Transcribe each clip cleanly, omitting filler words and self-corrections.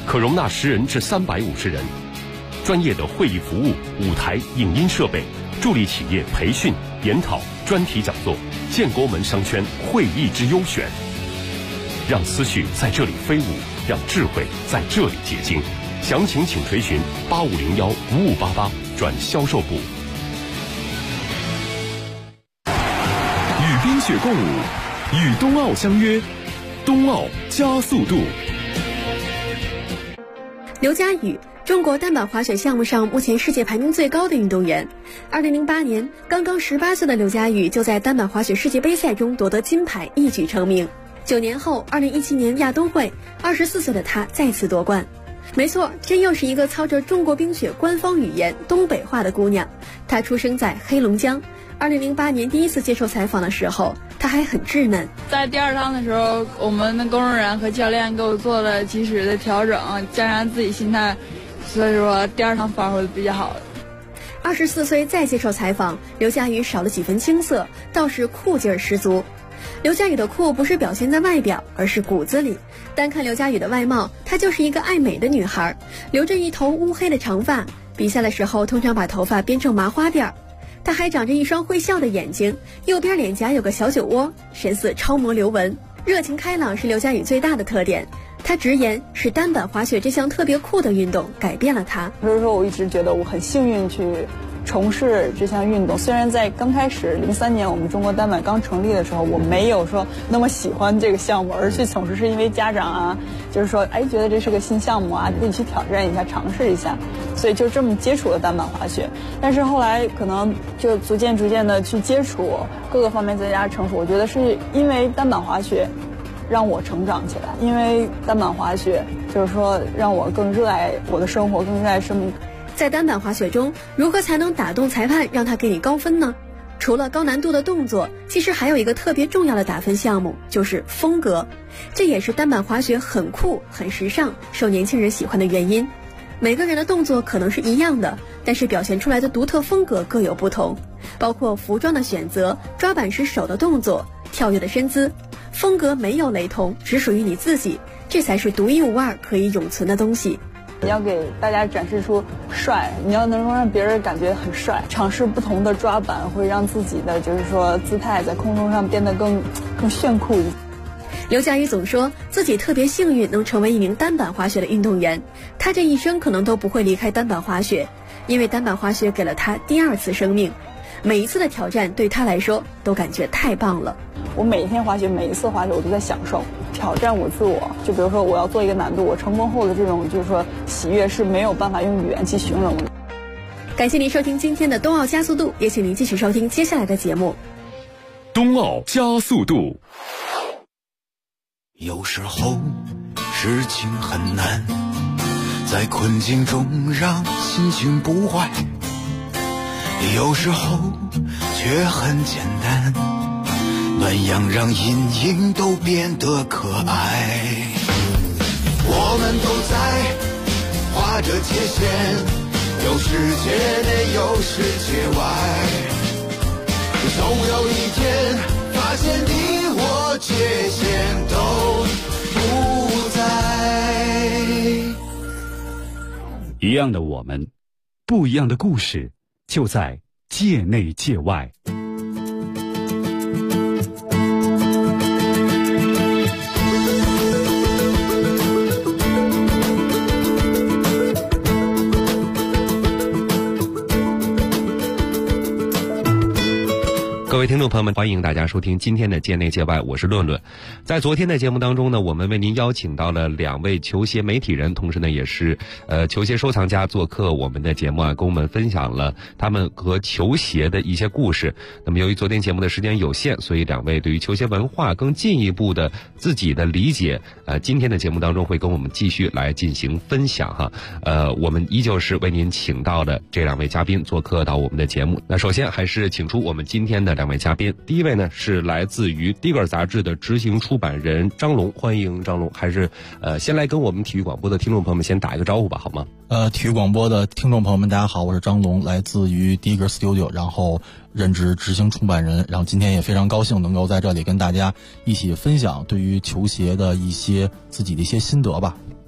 可容纳10人至350人。专业的会议服务、舞台、影音设备，助力企业培训、研讨、专题讲座，建国门商圈会议之优选。让思绪在这里飞舞，让智慧在这里结晶。详情请垂询8501-5588转销售部。 与冰雪共舞，与冬奥相约，冬奥加速度。 刘佳宇，中国单板滑雪项目上目前世界排名最高的运动员。2008年，刚刚18岁的刘佳宇就在单板滑雪世界杯赛中夺得金牌，一举成名。9年后，2017年亚冬会，24岁的他再次夺冠。没错，这又是一个操着中国冰雪官方语言东北话的姑娘。她出生在黑龙江。2008年第一次接受采访的时候，她还很稚嫩。 在第2趟的时候，我们的工作人员和教练给我做了及时的调整，加上自己心态，所以说第2趟发挥的比较好。 24岁再接受采访，刘佳宇少了几分青涩，倒是酷劲儿十足。刘佳宇的酷不是表现在外表，而是骨子里。单看刘佳宇的外貌，她就是一个爱美的女孩，留着一头乌黑的长发，比赛的时候通常把头发编成麻花辫。她还长着一双会笑的眼睛，右边脸颊有个小酒窝，神似超模刘雯。热情开朗是刘佳宇最大的特点。她直言是单板滑雪这项特别酷的运动改变了她。 所以说我一直觉得我很幸运去从事这项运动。虽然在刚开始03年我们中国单板刚成立的时候，我没有说那么喜欢这个项目，而去从事是因为家长啊，就是说觉得这是个新项目啊，可以去挑战一下，尝试一下，所以就这么接触了单板滑雪。但是后来可能就逐渐的去接触各个方面增加成熟，我觉得是因为单板滑雪让我成长起来，因为单板滑雪就是说让我更热爱我的生活，更热爱生命。 在单板滑雪中，如何才能打动裁判让他给你高分呢？除了高难度的动作，其实还有一个特别重要的打分项目，就是风格。这也是单板滑雪很酷、很时尚，受年轻人喜欢的原因。每个人的动作可能是一样的，但是表现出来的独特风格各有不同，包括服装的选择、抓板时手的动作、跳跃的身姿，风格没有雷同，只属于你自己，这才是独一无二、可以永存的东西。 你要给大家展示出帅，你要能够让别人感觉很帅。尝试不同的抓板，会让自己的就是说姿态在空中上变得更炫酷一些。 刘佳宇总说自己特别幸运能成为一名单板滑雪的运动员，他这一生可能都不会离开单板滑雪，因为单板滑雪给了他第2次生命。每一次的挑战对他来说都感觉太棒了。 我每一天滑雪，每一次滑雪我都在享受挑战我自我。就比如说我要做一个难度，我成功后的这种就是说喜悦是没有办法用语言去形容的。 感谢您收听今天的冬奥加速度，也请您继续收听接下来的节目。 冬奥加速度。 有时候事情很难，在困境中让心情不坏，有时候却很简单，暖阳让阴影都变得可爱。我们都在划着界限，有世界内有世界外，总有一天发现你我界限都不在。 一样的我们，不一样的故事，就在界内界外。 各位听众朋友们，欢迎大家收听今天的界内界外，我是论论。在昨天的节目当中呢，我们为您邀请到了2位球鞋媒体人，同时呢也是球鞋收藏家做客我们的节目啊，跟我们分享了他们和球鞋的一些故事。那么由于昨天节目的时间有限，所以2位对于球鞋文化更进一步的自己的理解，今天的节目当中会跟我们继续来进行分享哈。我们依旧是为您请到了这2位嘉宾做客到我们的节目。那首先还是请出我们今天的2位嘉宾，第一位呢是来自于《迪格尔》杂志的执行出版人张龙，欢迎张龙。还是先来跟我们体育广播的听众朋友们先打一个招呼吧，好吗？ 体育广播的听众朋友们，大家好，我是张龙，来自于 Digger Studio， 然后任职执行出版人，然后今天也非常高兴能够在这里跟大家一起分享对于球鞋的一些自己的一些心得吧。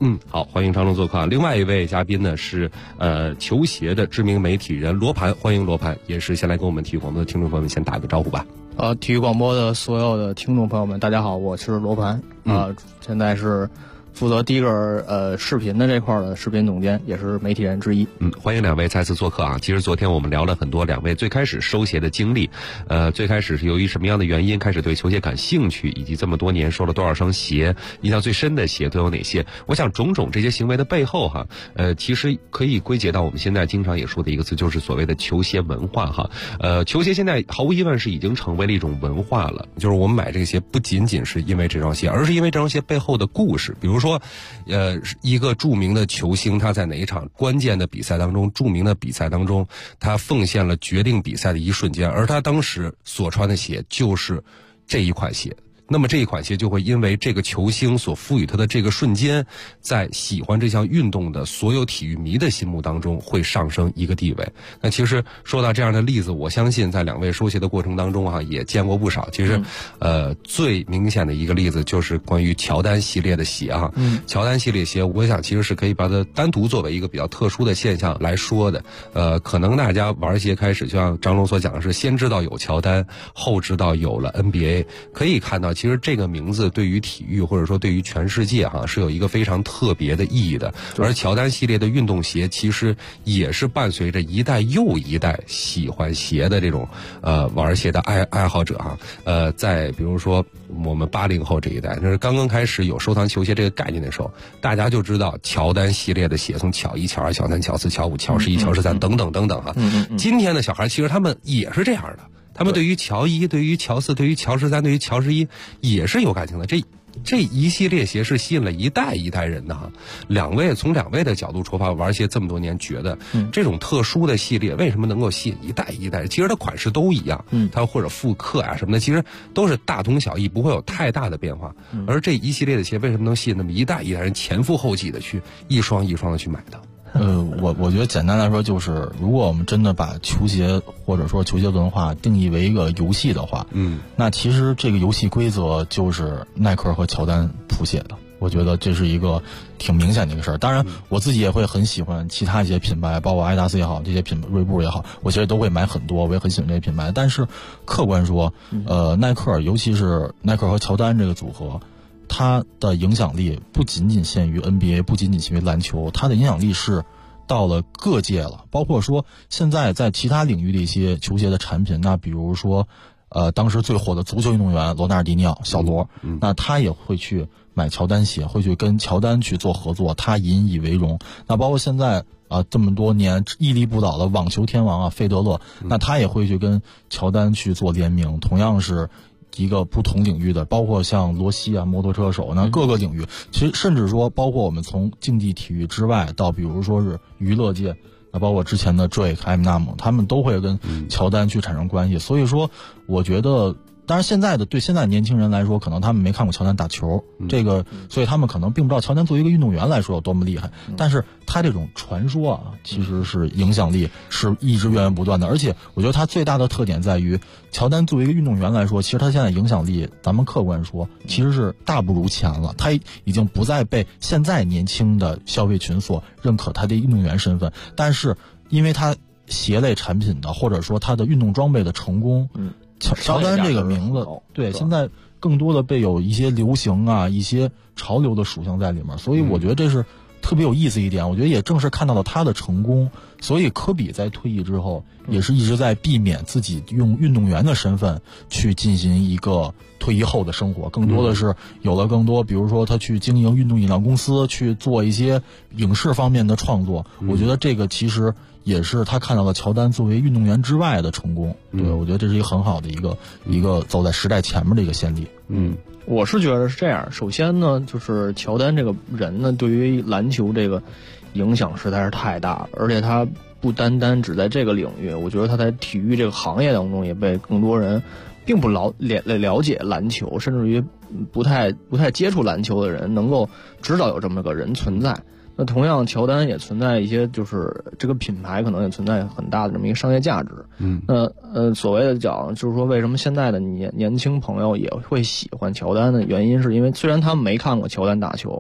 好，欢迎张龙做客。另外一位嘉宾呢是球鞋的知名媒体人罗盘，欢迎罗盘，也是先来跟我们体育广播的听众朋友们先打个招呼吧。 体育广播的所有的听众朋友们，大家好，我是罗盘，现在是负责第一个视频的这块的视频总监，也是媒体人之一。 欢迎两位再次做客啊！其实昨天我们聊了很多两位最开始收鞋的经历，最开始是由于什么样的原因开始对球鞋感兴趣，以及这么多年收了多少双鞋，印象最深的鞋都有哪些？我想种种这些行为的背后哈，其实可以归结到我们现在经常也说的一个词，就是所谓的球鞋文化哈。球鞋现在毫无疑问是已经成为了一种文化了，就是我们买这个鞋不仅仅是因为这双鞋，而是因为这双鞋背后的故事，比如说一个著名的球星他在哪一场关键的比赛当中，著名的比赛当中，他奉献了决定比赛的一瞬间，而他当时所穿的鞋就是这一款鞋。那么这一款鞋就会因为这个球星所赋予他的这个瞬间，在喜欢这项运动的所有体育迷的心目当中会上升一个地位。那其实说到这样的例子，我相信在两位收鞋的过程当中啊，也见过不少。其实最明显的一个例子就是关于乔丹系列的鞋啊。乔丹系列鞋我想其实是可以把它单独作为一个比较特殊的现象来说的。可能大家玩鞋开始就像张龙所讲的是先知道有乔丹，后知道有了 NBA， 可以看到其实这个名字对于体育或者说对于全世界是有一个非常特别的意义的。而乔丹系列的运动鞋其实也是伴随着一代又一代喜欢鞋的这种玩鞋的爱好者在比如说我们80后这一代，就是刚刚开始有收藏球鞋这个概念的时候，大家就知道乔丹系列的鞋，从乔1、乔2、乔3、乔4、乔5、乔11、乔13等等等等今天的小孩其实他们也是这样的。他们对于乔1、对于乔4、对于乔13、对于乔11也是有感情的。这一系列鞋是吸引了一代一代人的从两位的角度出发，玩鞋这么多年，觉得这种特殊的系列为什么能够吸引一代一代人？其实它款式都一样，它或者复刻什么的，其实都是大同小异，不会有太大的变化。而这一系列的鞋为什么能吸引那么一代一代人前赴后继的去一双一双的去买的？ 我觉得简单来说就是，如果我们真的把球鞋或者说球鞋文化定义为一个游戏的话，那其实这个游戏规则就是耐克和乔丹谱写的。我觉得这是一个挺明显的一个事儿。当然，我自己也会很喜欢其他一些品牌，包括阿迪达斯也好，这些品牌锐步也好，我其实都会买很多，我也很喜欢这些品牌。但是客观说，耐克，尤其是耐克和乔丹这个组合，它的影响力不仅仅限于 NBA， 不仅仅限于篮球，它的影响力是到了各界了。包括说现在在其他领域的一些球鞋的产品，那比如说当时最火的足球运动员罗纳尔迪尼奥小罗，那他也会去买乔丹鞋，会去跟乔丹去做合作，他引以为荣。那包括现在这么多年屹立不倒的网球天王费德勒，那他也会去跟乔丹去做联名，同样是一个不同领域的，包括像罗西摩托车手，那各个领域，其实甚至说包括我们从竞技体育之外到比如说是娱乐界，那包括之前的 Drake、Eminem， 他们都会跟乔丹去产生关系。所以说我觉得当然对现在年轻人来说，可能他们没看过乔丹打球，这个所以他们可能并不知道乔丹作为一个运动员来说有多么厉害，但是他这种传说其实是影响力是一直源源不断的。而且我觉得他最大的特点在于，乔丹作为一个运动员来说，其实他现在影响力咱们客观说其实是大不如前了，他已经不再被现在年轻的消费群所认可他的运动员身份，但是因为他鞋类产品的或者说他的运动装备的成功，乔丹这个名字对现在更多的被有一些流行一些潮流的属性在里面，所以我觉得这是特别有意思一点。我觉得也正是看到了他的成功，所以科比在退役之后也是一直在避免自己用运动员的身份去进行一个退役后的生活，更多的是有了更多比如说他去经营运动饮料公司，去做一些影视方面的创作。我觉得这个其实也是他看到了乔丹作为运动员之外的成功。对，我觉得这是一个很好的一个走在时代前面的一个先例。 我是觉得是这样。首先呢，就是乔丹这个人呢，对于篮球这个影响实在是太大了，而且他不单单只在这个领域，我觉得他在体育这个行业当中也被更多人并不了解篮球，甚至于不太接触篮球的人能够知道有这么个人存在。那同样乔丹也存在一些，就是这个品牌可能也存在很大的这么一个商业价值。那所谓的讲就是说，为什么现在的年轻朋友也会喜欢乔丹的原因，是因为虽然他们没看过乔丹打球，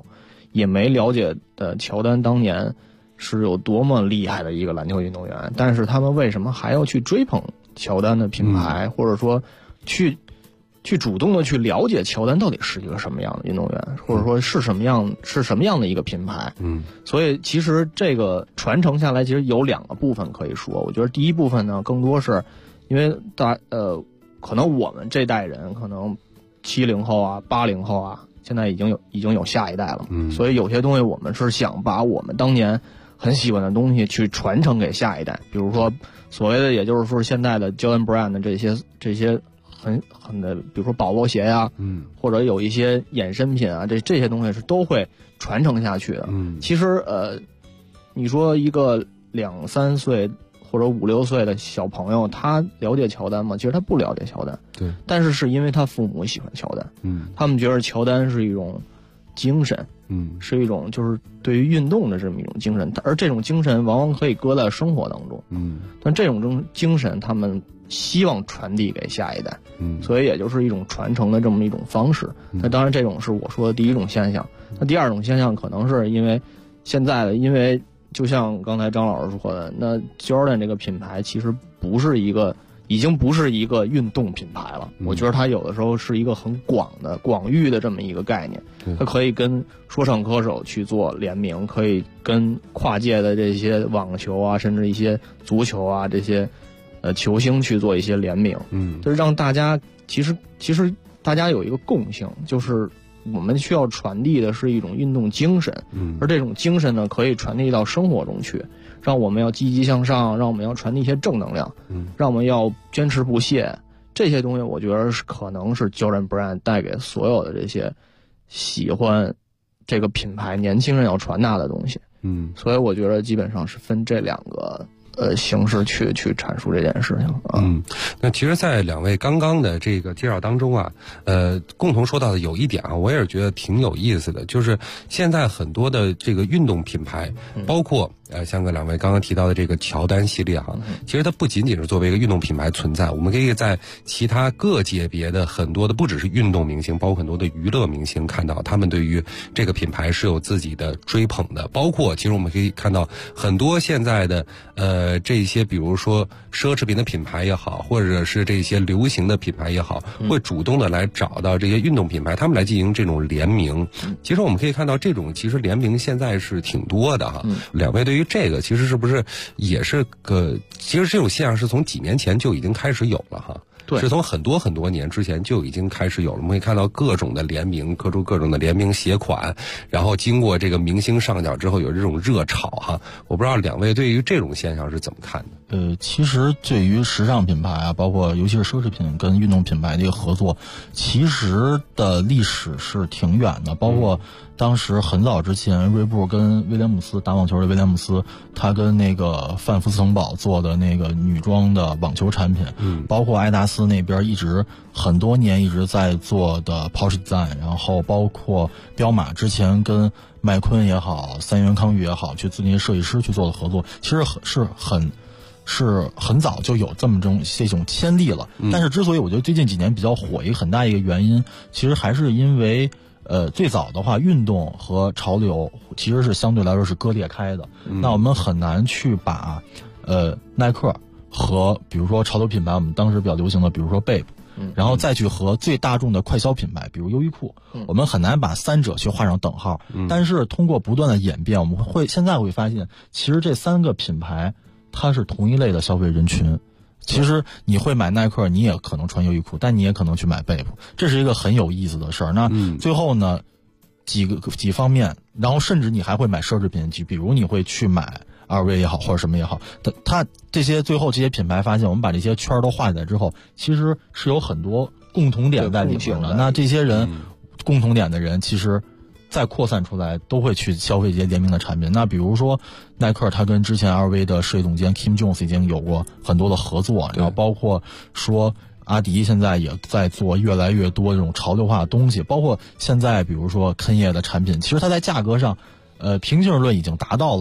也没了解的乔丹当年是有多么厉害的一个篮球运动员，但是他们为什么还要去追捧乔丹的品牌，或者说去主动的去了解乔丹到底是一个什么样的运动员，或者说是什么样的一个品牌。所以其实这个传承下来其实有2个部分可以说。我觉得第一部分呢，更多是因为可能我们这代人，可能70后啊80后啊，现在已经有下一代了，所以有些东西我们是想把我们当年很喜欢的东西去传承给下一代，比如说所谓的也就是说现在的 Jordan Brand 的这些很的，比如说保罗鞋呀，或者有一些衍生品啊，这些东西是都会传承下去的。其实你说一个2、3岁或者5、6岁的小朋友，他了解乔丹吗？其实他不了解乔丹， 对， 但是因为他父母喜欢乔丹，他们觉得乔丹是一种精神，是一种就是对于运动的这么一种精神，而这种精神往往可以搁在生活当中，但这种精神他们希望传递给下一代，所以也就是一种传承的这么一种方式。那当然这种是我说的第一种现象。那第2种现象可能是因为现在的，因为就像刚才张老师说的，那 Jordan 这个品牌其实已经不是一个运动品牌了。我觉得它有的时候是一个很广域的这么一个概念，它可以跟说唱歌手去做联名，可以跟跨界的这些网球啊，甚至一些足球啊这些球星去做一些联名，就是让大家其实大家有一个共性，就是我们需要传递的是一种运动精神，而这种精神呢，可以传递到生活中去，让我们要积极向上，让我们要传递一些正能量，让我们要坚持不懈。这些东西我觉得可能是 Jordan Brand 带给所有的这些喜欢这个品牌年轻人要传达的东西。所以我觉得基本上是分这2个形式去阐述这件事情啊。 那其实在2位刚刚的这个介绍当中啊，共同说到的有一点啊，我也是觉得挺有意思的，就是现在很多的这个运动品牌，包括像2位刚刚提到的这个乔丹系列哈，其实它不仅仅是作为一个运动品牌存在，我们可以在其他各界别的很多的，不只是运动明星，包括很多的娱乐明星，看到他们对于这个品牌是有自己的追捧的。包括其实我们可以看到很多现在的这些比如说奢侈品的品牌也好，或者是这些流行的品牌也好，会主动的来找到这些运动品牌，他们来进行这种联名。其实我们可以看到这种其实联名现在是挺多的哈。2位对于这个其实是不是也是其实这种现象是从几年前就已经开始有了哈？对，是从很多年之前就已经开始有了。我们可以看到各种的联名，各种的联名鞋款，然后经过这个明星上脚之后有这种热潮哈。我不知道2位对于这种现象是怎么看的？ 其实对于时尚品牌啊，包括尤其是奢侈品跟运动品牌的一个合作，其实的历史是挺远的。包括当时很早之前，锐步跟威廉姆斯打网球的威廉姆斯，他跟那个范福斯腾堡做的那个女装的网球产品，包括爱达斯那边很多年一直在做的 Porsche Design， 然后包括彪马之前跟麦昆也好，三元康裕也好，去自那些设计师去做的合作，其实是很早就有这种先例了。但是之所以我觉得最近几年比较火，一个很大一个原因，其实还是因为最早的话，运动和潮流其实是相对来说是割裂开的。那我们很难去把耐克和比如说潮流品牌，我们当时比较流行的，比如说 Bape，然后再去和最大众的快消品牌，比如优衣库，我们很难把3者去画上等号。但是通过不断的演变，我们现在会发现，其实这3个品牌它是同一类的消费人群。其实你会买耐克，你也可能穿优衣库，但你也可能去买Bape，这是一个很有意思的事儿。那最后呢，几方面，然后甚至你还会买奢侈品，比如你会去买LV也好，或者什么也好，它这些最后这些品牌发现，我们把这些圈都画起来之后，其实是有很多共同点在里面的。那这些人共同点的人，其实再扩散出来都会去消费这些联名的产品。那比如说耐克，他跟之前 LV 的设计总监 Kim Jones 已经有过很多的合作，然后包括说阿迪现在也在做越来越多这种潮流化的东西，包括现在比如说肯业的产品，其实它在价格上平均论已经达到了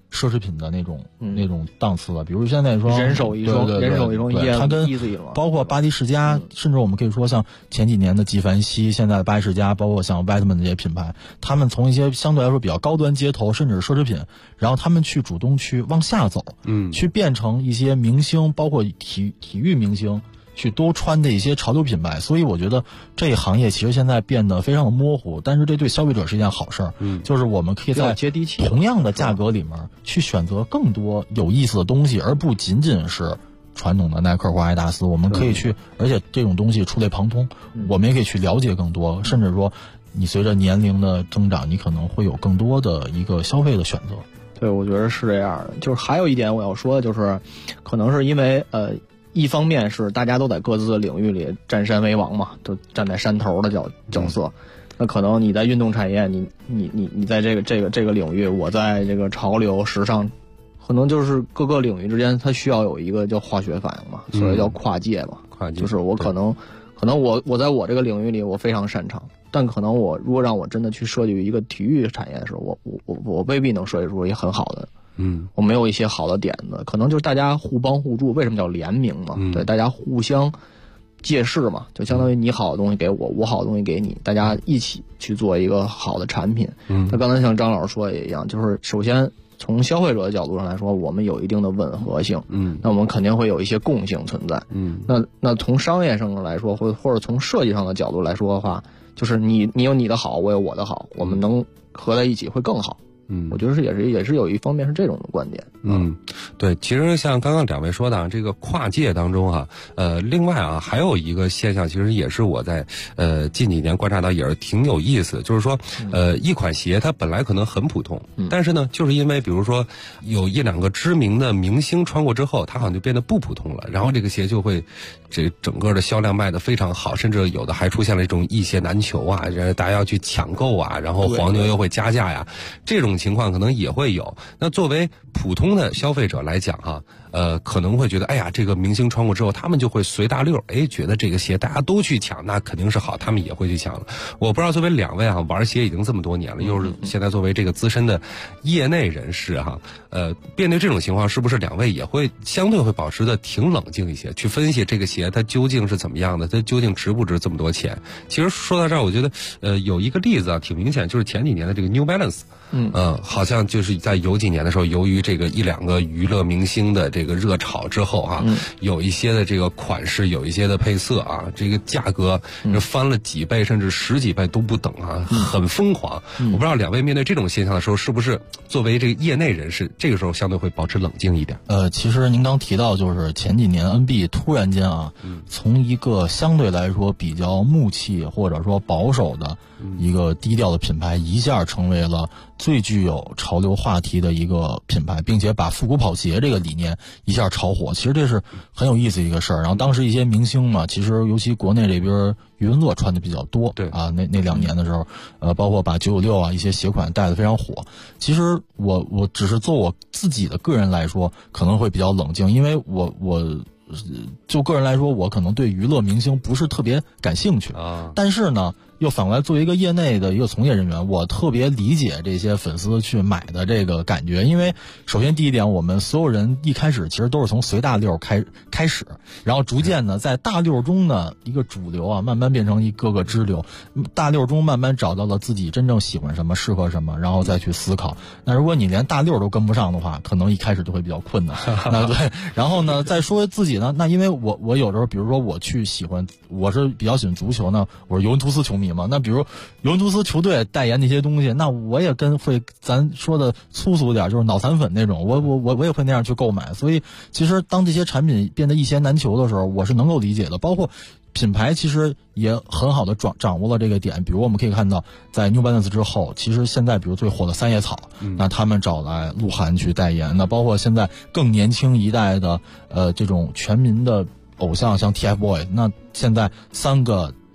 奢侈品的那种档次了。比如现在那双人手一双， 对人手一双它跟 Easy 了， 包括巴黎世家，甚至我们可以说像前几年的纪梵希，现在的巴黎世家，包括像 Whitman 这些品牌，他们从一些相对来说比较高端街头，甚至是奢侈品，然后他们去主动去往下走，去变成一些明星，包括体育明星去多穿的一些潮流品牌。所以我觉得这一行业其实现在变得非常的模糊，但是这对消费者是一件好事儿。就是我们可以在同样的价格里面去选择更多有意思的东西，而不仅仅是传统的耐克或阿迪达斯。我们可以去，而且这种东西触类旁通，我们也可以去了解更多，甚至说你随着年龄的增长，你可能会有更多的一个消费的选择。 对，我觉得是这样的。就是还有一点我要说的就是，可能是因为一方面是大家都在各自的领域里占山为王嘛，都站在山头的角色。那可能你在运动产业，你在这个领域，我在这个潮流时尚，可能就是各个领域之间它需要有一个叫化学反应嘛，所以叫跨界嘛。跨界就是我可能我在我这个领域里我非常擅长，但可能我如果让我真的去设计一个体育产业的时候，我未必能设计出一个很好的。我没有一些好的点子，可能就是大家互帮互助，为什么叫联名嘛？对，大家互相借势嘛，就相当于你好的东西给我，我好的东西给你，大家一起去做一个好的产品。那刚才像张老师说的也一样，就是首先从消费者的角度上来说，我们有一定的吻合性，那我们肯定会有一些共性存在。那从商业上来说，或者从设计上的角度来说的话，就是你有你的好，我有我的好，我们能合在一起会更好。我觉得也是有一方面是这种的观点。 对，其实像刚刚两位说的这个跨界当中啊，另外啊还有一个现象，其实也是我在近几年观察到也是挺有意思，就是说一款鞋它本来可能很普通，但是呢就是因为比如说有一两个知名的明星穿过之后，它好像就变得不普通了，然后这个鞋就会这整个的销量卖得非常好，甚至有的还出现了这种一鞋难求啊，大家要去抢购啊，然后黄牛又会加价呀，这种情况可能也会有。那作为普通的消费者来讲哈，可能会觉得，哎呀，这个明星穿过之后，他们就会随大溜，觉得这个鞋大家都去抢，那肯定是好，他们也会去抢了。我不知道作为两位啊，玩鞋已经这么多年了，又是现在作为这个资深的业内人士哈，面对这种情况，是不是两位也会相对会保持的挺冷静一些，去分析这个鞋它究竟是怎么样的，它究竟值不值这么多钱？其实说到这儿，我觉得有一个例子啊，挺明显，就是前几年的这个 New Balance。好像就是在有几年的时候，由于这个一两个娱乐明星的这个热潮之后啊，有一些的这个款式，有一些的配色啊，这个价格翻了几倍甚至十几倍都不等啊，很疯狂。我不知道两位面对这种现象的时候，是不是作为这个业内人士，这个时候相对会保持冷静一点？ 其实您刚提到，就是前几年 NB 突然间啊，从一个相对来说比较木气或者说保守的一个低调的品牌，一下成为了最具有潮流话题的一个品牌，并且把复古跑鞋这个理念一下炒火，其实这是很有意思的一个事儿。然后当时一些明星嘛，其实尤其国内这边余文乐穿的比较多，对啊，那2年的时候，包括把996啊一些鞋款带得非常火。其实我只是做我自己的个人来说，可能会比较冷静，因为我就个人来说，我可能对娱乐明星不是特别感兴趣啊，但是呢。又反过来作为一个业内的一个从业人员，我特别理解这些粉丝去买的这个感觉。因为首先第一点，我们所有人一开始其实都是从随大溜开始，然后逐渐呢在大溜中的一个主流啊，慢慢变成一个个支流，大溜中慢慢找到了自己真正喜欢什么，适合什么，然后再去思考。那如果你连大溜都跟不上的话，可能一开始就会比较困难。那对，然后呢再说自己呢，那因为我有时候比如说我去喜欢，我是比较喜欢足球呢，我是尤文图斯球迷嘛，那比如尤文图斯球队代言那些东西，那我也会咱说的粗俗点，就是脑残粉那种，我也会那样去购买。所以其实当这些产品变得一鞋难求的时候，我是能够理解的。包括品牌其实也很好的掌握了这个点。比如我们可以看到，在 New Balance 之后，其实现在比如最火的三叶草，那他们找来鹿晗去代言，那包括现在更年轻一代的这种全民的偶像，像 TFBOYS， 那现在3个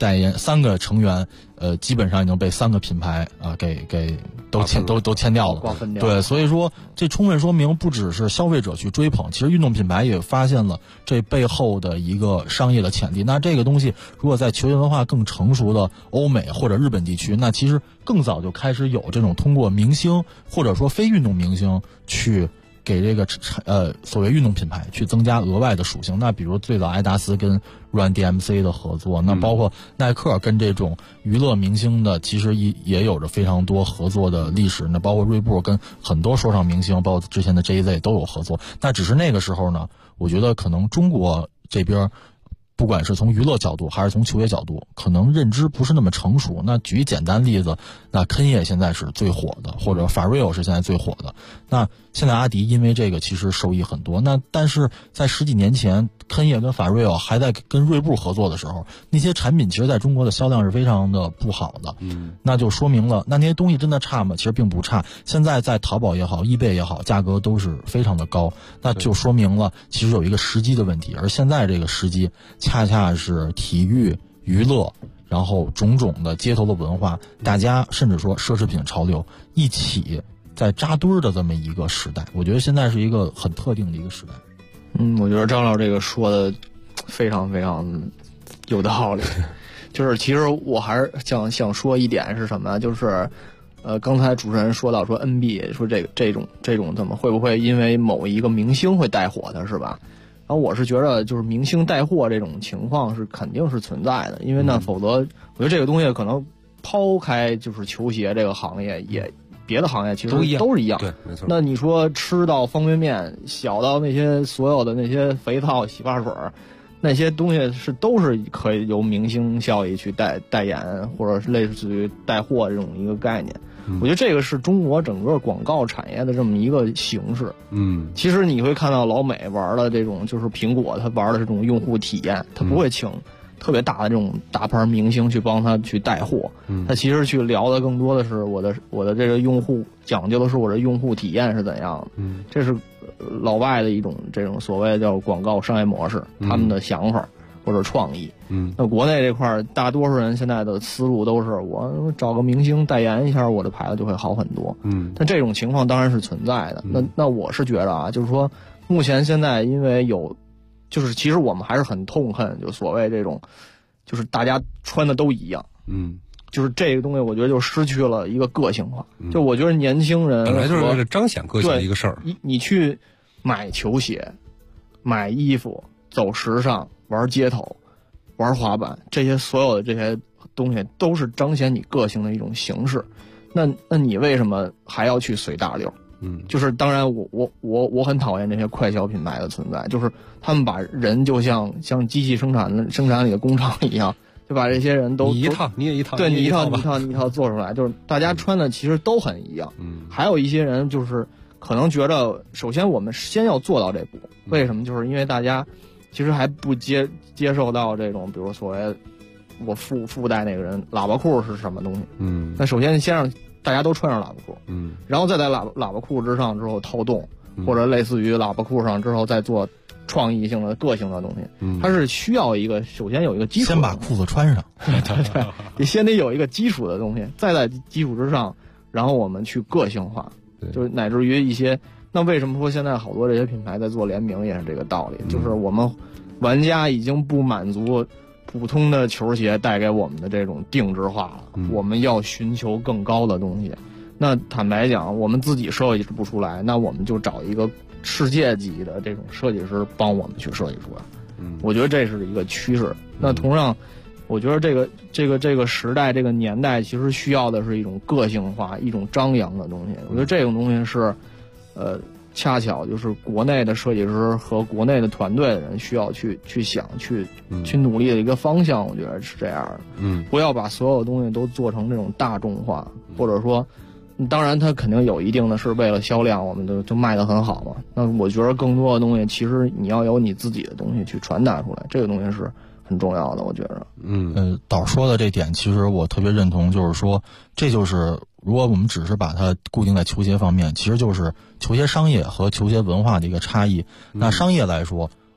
代言3个成员，基本上已经被3个品牌啊给都签掉了， 瓜分掉。 对，所以说这充分说明，不只是消费者去追捧，其实运动品牌也发现了这背后的一个商业的潜力。那这个东西如果在球鞋文化更成熟的欧美或者日本地区，那其实更早就开始有这种通过明星或者说非运动明星去给这个所谓运动品牌去增加额外的属性。那比如最早艾达斯跟 Run DMC 的合作，那包括耐克跟这种娱乐明星的其实也有着非常多合作的历史。那包括锐步跟很多说唱明星，包括之前的 JZ 都有合作。那只是那个时候呢，我觉得可能中国这边不管是从娱乐角度还是从球鞋角度，可能认知不是那么成熟。那举简单例子，那肯业现在是最火的，或者法瑞欧是现在最火的。那现在阿迪因为这个其实受益很多。那但是在10几年前，肯业跟法瑞欧还在跟锐步合作的时候，那些产品其实在中国的销量是非常的不好的。那就说明了，那些东西真的差吗？其实并不差。现在在淘宝也好，eBay也好，价格都是非常的高。那就说明了其实有一个时机的问题，而现在这个时机恰恰是体育娱乐然后种种的街头的文化，大家甚至说奢侈品潮流一起在扎堆的这么一个时代。我觉得现在是一个很特定的一个时代。 我觉得张老这个说的非常非常有道理。就是其实我还是想说一点是什么，就是刚才主持人说到说 NB 说这种怎么会不会因为某一个明星会带火的，是吧？然后我是觉得就是明星带货这种情况是肯定是存在的，因为那否则我觉得这个东西可能抛开就是球鞋这个行业，也别的行业其实都是一样。 对，没错。 那你说吃到方便面，小到那些所有的那些肥皂、洗发水，那些东西都是可以由明星效益去代言，或者是类似于带货这种一个概念。我觉得这个是中国整个广告产业的这么一个形式。其实你会看到老美玩的这种，就是苹果它玩的这种用户体验，它不会请特别大的这种大牌明星去帮他去带货，他其实去聊的更多的是我的这个用户，讲究的是我的用户体验是怎样的。这是老外的一种这种所谓叫广告商业模式，他们的想法或者创意。那国内这块大多数人现在的思路都是我找个明星代言一下，我的牌子就会好很多。但这种情况当然是存在的。那我是觉得啊，就是说目前现在因为有，就是其实我们还是很痛恨就所谓这种，就是大家穿的都一样。就是这个东西，我觉得就失去了一个个性化。就我觉得年轻人本来就是为了彰显个性的一个事儿。 你去买球鞋、买衣服、走时尚、玩街头、玩滑板，这些所有的这些东西都是彰显你个性的一种形式。那你为什么还要去随大流？就是当然我很讨厌这些快消品牌的存在，就是他们把人就像机器生产里的工厂一样，就把这些人都你一套你也一套， 对你一套做出来，就是大家穿的其实都很一样。还有一些人就是可能觉得，首先我们先要做到这步，为什么？就是因为大家其实还不接受到这种，比如所谓我附带那个人喇叭裤是什么东西。那首先先让大家都穿上喇叭裤，然后再在喇叭裤之上之后套洞，或者类似于喇叭裤上之后再做创意性的个性的东西。它是需要一个首先有一个基础， 先把裤子穿上。 对，你先得有一个基础的东西，再在基础之上，然后我们去个性化，就是乃至于一些。那为什么说现在好多这些品牌在做联名也是这个道理，就是我们玩家已经不满足普通的球鞋带给我们的这种定制化了，我们要寻求更高的东西。那坦白讲，我们自己设计不出来，那我们就找一个世界级的这种设计师帮我们去设计出来。我觉得这是一个趋势。那同样，我觉得这个时代这个年代其实需要的是一种个性化、一种张扬的东西。我觉得这种东西是，恰巧就是国内的设计师和国内的团队的人需要去想去努力的一个方向。我觉得是这样的。不要把所有东西都做成这种大众化，或者说，当然它肯定有一定的是为了销量，我们就卖得很好嘛。那我觉得更多的东西，其实你要有你自己的东西去传达出来，这个东西是很重要的。我觉得， 导说的这点，其实我特别认同，就是说，这就是如果我们只是把它固定在球鞋方面，其实就是球鞋商业和球鞋文化的一个差异。那商业来说，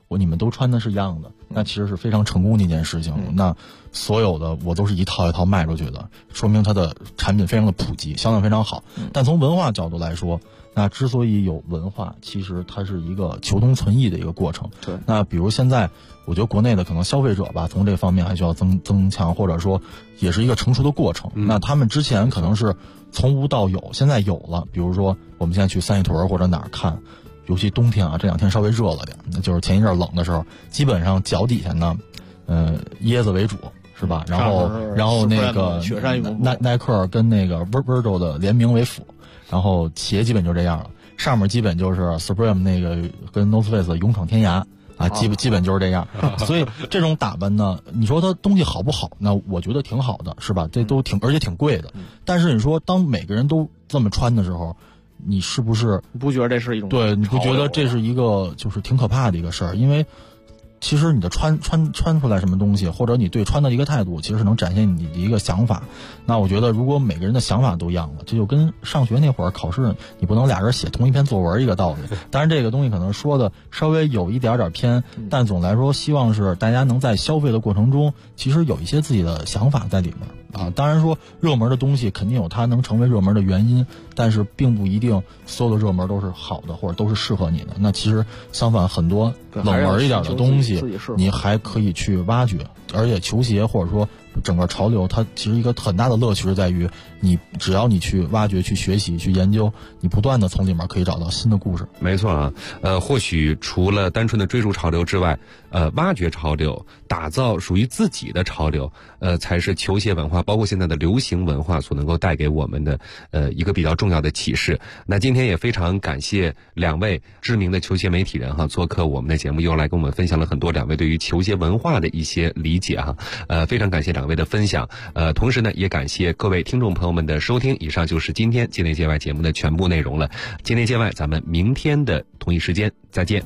你们都穿的是一样的，那其实是非常成功的一件事情。那所有的我都是一套一套卖出去的，说明它的产品非常的普及，销量非常好。但从文化角度来说，那之所以有文化，其实它是一个求同存异的一个过程。 对， 那比如现在我觉得国内的可能消费者吧，从这方面还需要增强，或者说也是一个成熟的过程。那他们之前可能是从无到有，现在有了。比如说我们现在去三里屯或者哪儿看，尤其冬天啊，这2天稍微热了点，那就是前一阵冷的时候，基本上脚底下呢，椰子为主，是吧？然后那个雪山耐克跟那个 Virgil 的联名为辅，然后鞋基本就这样了，上面基本就是 Supreme 那个跟 North Face 的勇闯天涯。基本就是这样，所以这种打扮呢，你说它东西好不好？那我觉得挺好的，是吧？这都而且挺贵的。但是你说当每个人都这么穿的时候，你是不是不觉得这是一种对？你不觉得这是一个就是挺可怕的一个事儿？因为其实你的穿出来什么东西，或者你对穿的一个态度，其实是能展现你的一个想法。那我觉得，如果每个人的想法都一样了，这就跟上学那会儿考试，你不能俩人写同一篇作文一个道理。当然，这个东西可能说的稍微有一点偏，但总来说，希望是大家能在消费的过程中，其实有一些自己的想法在里面。当然说热门的东西肯定有它能成为热门的原因，但是并不一定所有的热门都是好的或者都是适合你的。那其实相反，很多冷门一点的东西你还可以去挖掘。而且球鞋或者说整个潮流，它其实一个很大的乐趣是在于你只要你去挖掘、去学习、去研究，你不断的从里面可以找到新的故事。 没错啊，或许除了单纯的追逐潮流之外，挖掘潮流，打造属于自己的潮流，才是球鞋文化，包括现在的流行文化所能够带给我们的一个比较重要的启示。那今天也非常感谢2位知名的球鞋媒体人做客我们的节目，又来跟我们分享了很多2位对于球鞋文化的一些理解非常感谢2位的分享。同时呢，也感谢各位听众朋友们的收听。以上就是今天界内界外节目的全部内容了。界内界外，咱们明天的同一时间再见。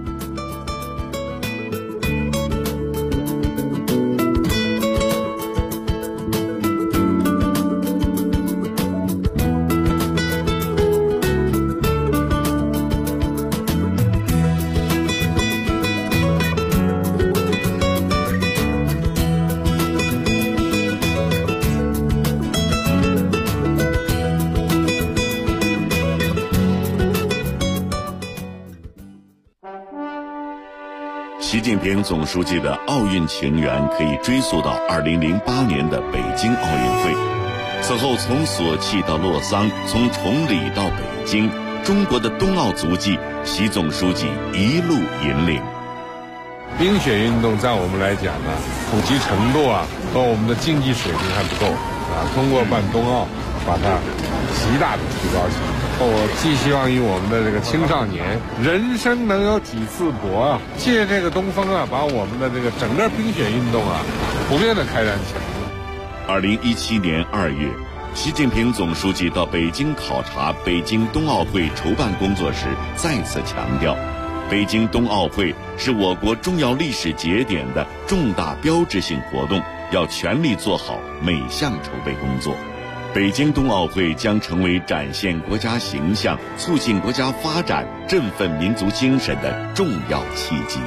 习近平总书记的奥运情缘可以追溯到2008年的北京奥运会。此后从索契到洛桑，从崇礼到北京，中国的冬奥足迹，习总书记一路引领。 冰雪运动在我们来讲呢，普及程度和我们的竞技水平还不够通过办冬奥，把它极大的提高起来。我寄希望于我们的这个青少年，人生能有几次搏借这个东风把我们的这个整个冰雪运动普遍的开展起来。 2017年2月，习近平总书记到北京考察北京冬奥会筹办工作时，再次强调，北京冬奥会是我国重要历史节点的重大标志性活动，要全力做好每项筹备工作。北京冬奥会将成为展现国家形象、促进国家发展、振奋民族精神的重要契机。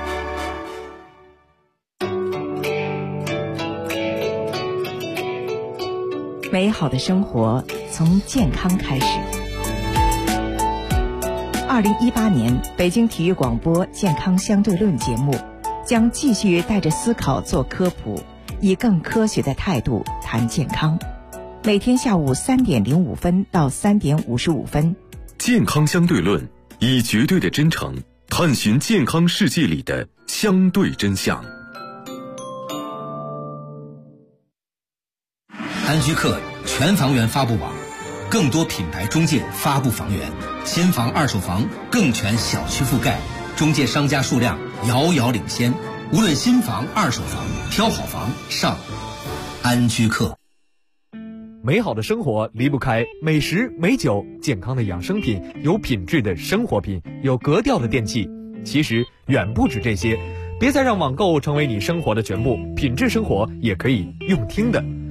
美好的生活从健康开始。2018年北京体育广播健康相对论节目将继续带着思考做科普，以更科学的态度谈健康。每天下午3点05分到3点55分， 健康相对论，以绝对的真诚探寻健康世界里的相对真相。 安居客全房源发布网，更多品牌中介发布房源，新房二手房更全小区覆盖，中介商家数量遥遥领先。无论新房二手房，挑好房上安居客。 美好的生活离不开美食美酒，健康的养生品，有品质的生活品，有格调的电器。其实远不止这些，别再让网购成为你生活的全部，品质生活也可以用听的。